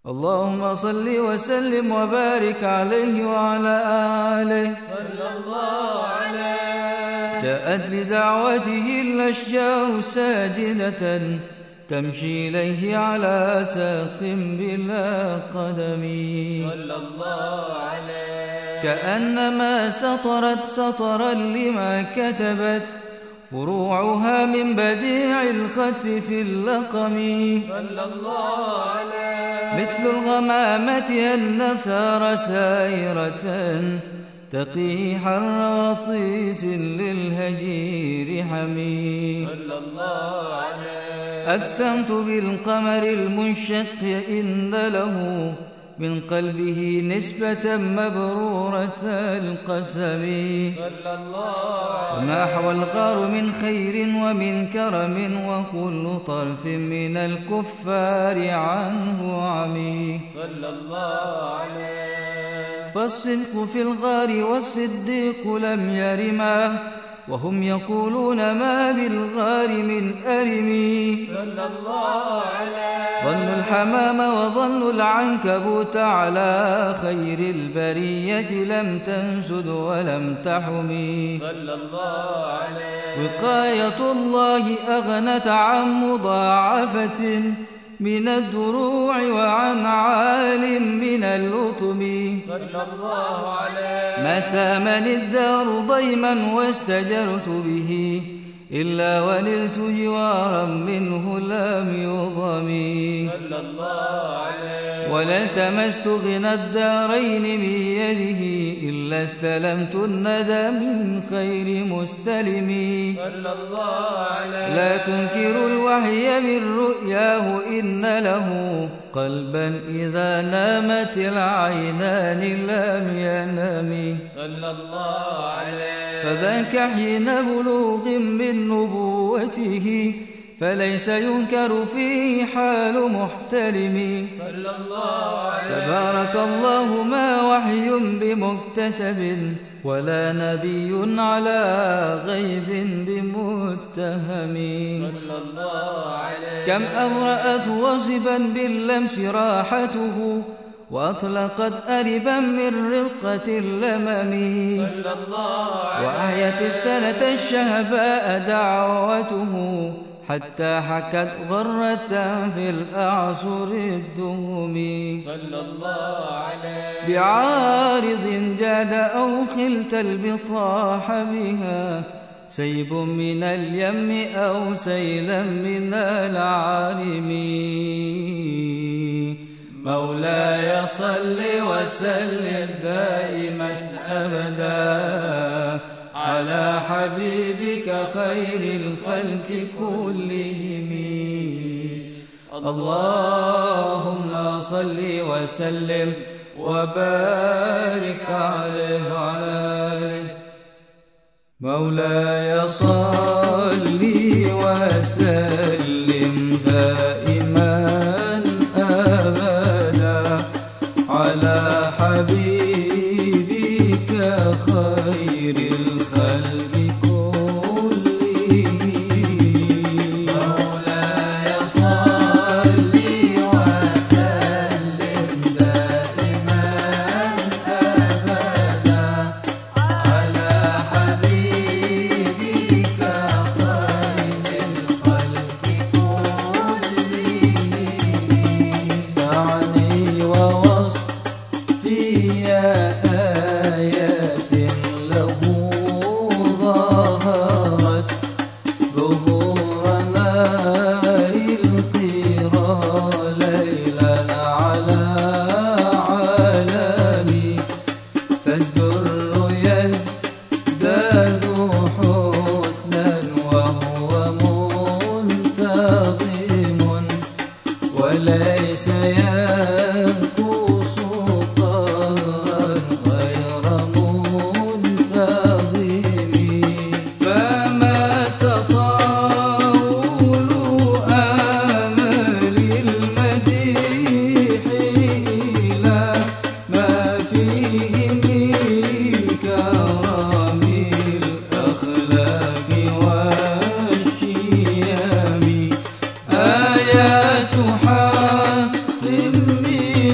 اللهم صل وسلم وبارك عليه وعلى آله صلى الله عليه. جاءت لدعوته الأشجار ساجدة تمشي إليه على ساق بلا قدم صلى الله عليه. كأنما سطرت سطرا لما كتبت فروعها من بديع الخط في اللقم صلى الله عليه. مثل الغمامة النسار سائرة تقي حر وطيس للهجير حمي صلى الله عليه. أقسمت بالقمر المنشق إن له من قلبه نسبة مبرورة القسم صلى الله عليه. وما حوى الغار من خير ومن كرم وكل طرف من الكفار عنه عمي صلى الله عليه. فالصدق في الغار والصديق لم يرما وهم يقولون ما بالغار من أرمي صلى الله عليه. ظن الحمام وظن العنكبوت على خير البرية لم تنسد ولم تحمي صلى الله عليه. وقاية الله أغنت عن مضاعفة من الدروع وعن عال من اللطم صلى الله عليه. ما سامني الدار ضيما واستجرت به إلا ونلت جوارا منه لم يضمي صلى الله عليه. ولا التمست غنى الدارين بيده إلا استلمت الندى من خير مستلم صلى الله عليه. لا تنكر الوحي من رؤياه إن له قلبا إذا نامت العينان لم ينم صلى الله عليه. فذاك حين بلوغ من نبوته فليس ينكر فيه حال محتلم صلى الله عليه. تبارك الله ما وحي بمكتسب ولا نبي على غيب بمتهم صلى الله عليه. كم أبرأت وصبا باللمس راحته وأطلقت أربا من رقة اللمم صلى الله عليه. وأحيت السنة الشهباء دعوته حتى حكت غرة في الأعصر الدهم صلى الله عليه. بعارض جاد أو خلت البطاح بها سيب من اليم أو سيلا من العارم مولاي صل وسلم دائما أبدا على حبيبك خير الخلق كلهم اللهم صل وسلم وبارك عليه وعلى آله مولاي صل وسلم دائما أبدا على حبيبك خير الخلق كلهم مولاي صل وسلم دائما أبدا على حبيبك خير الخلق كلهم دعني ووصفي آيات له ظهرت ظهور نار القرى ليلا على عالمي فالدر يزداد حسنا وهو منتظم وليس ينقص قهرا غير منتظم فما تطاول آمال المديح إلى ما فيه من كرم الأخلاق والشيم آيات حق من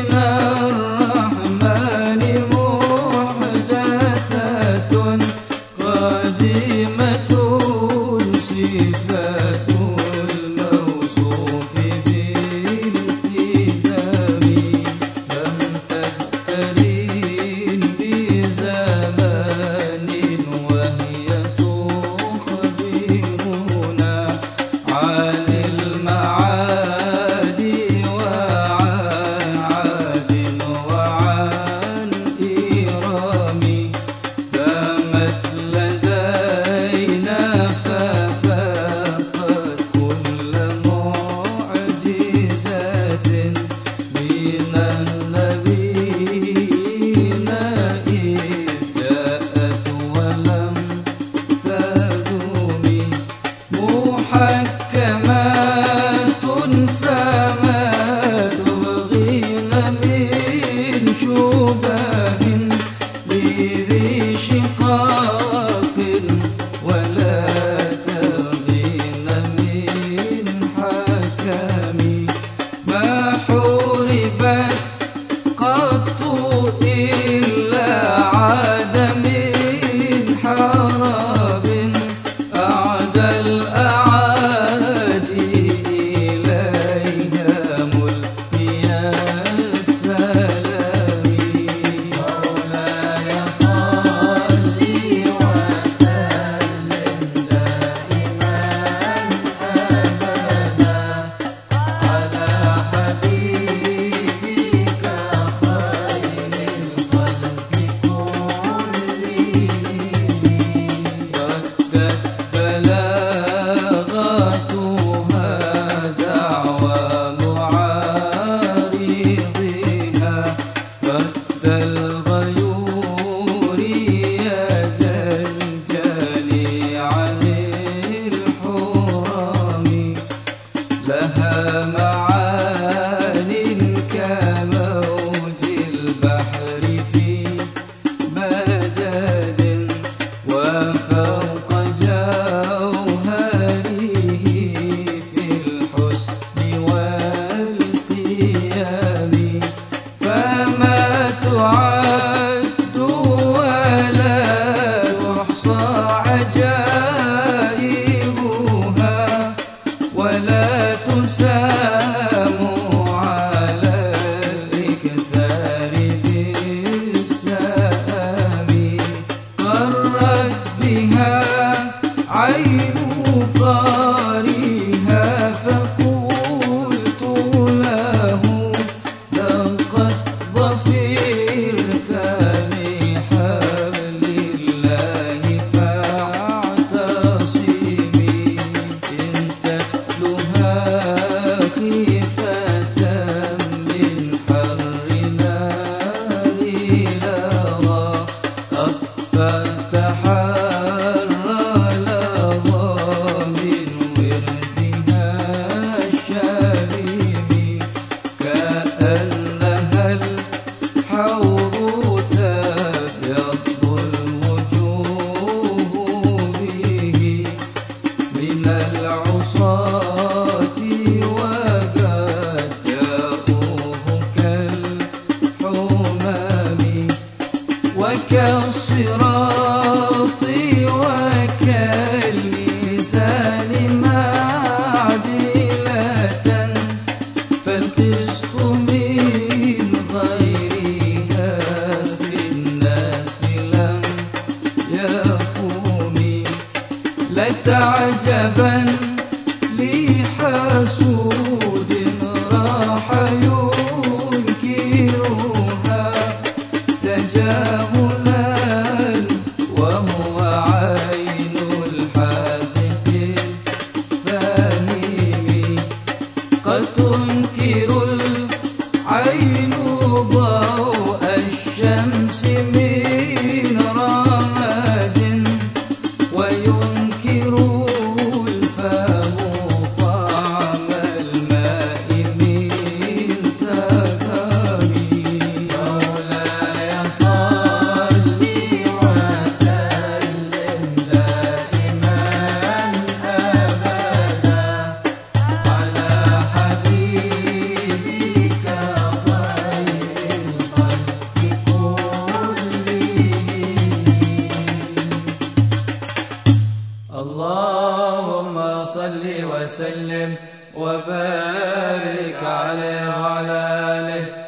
صل وسلم وبارك عليه وعلى آله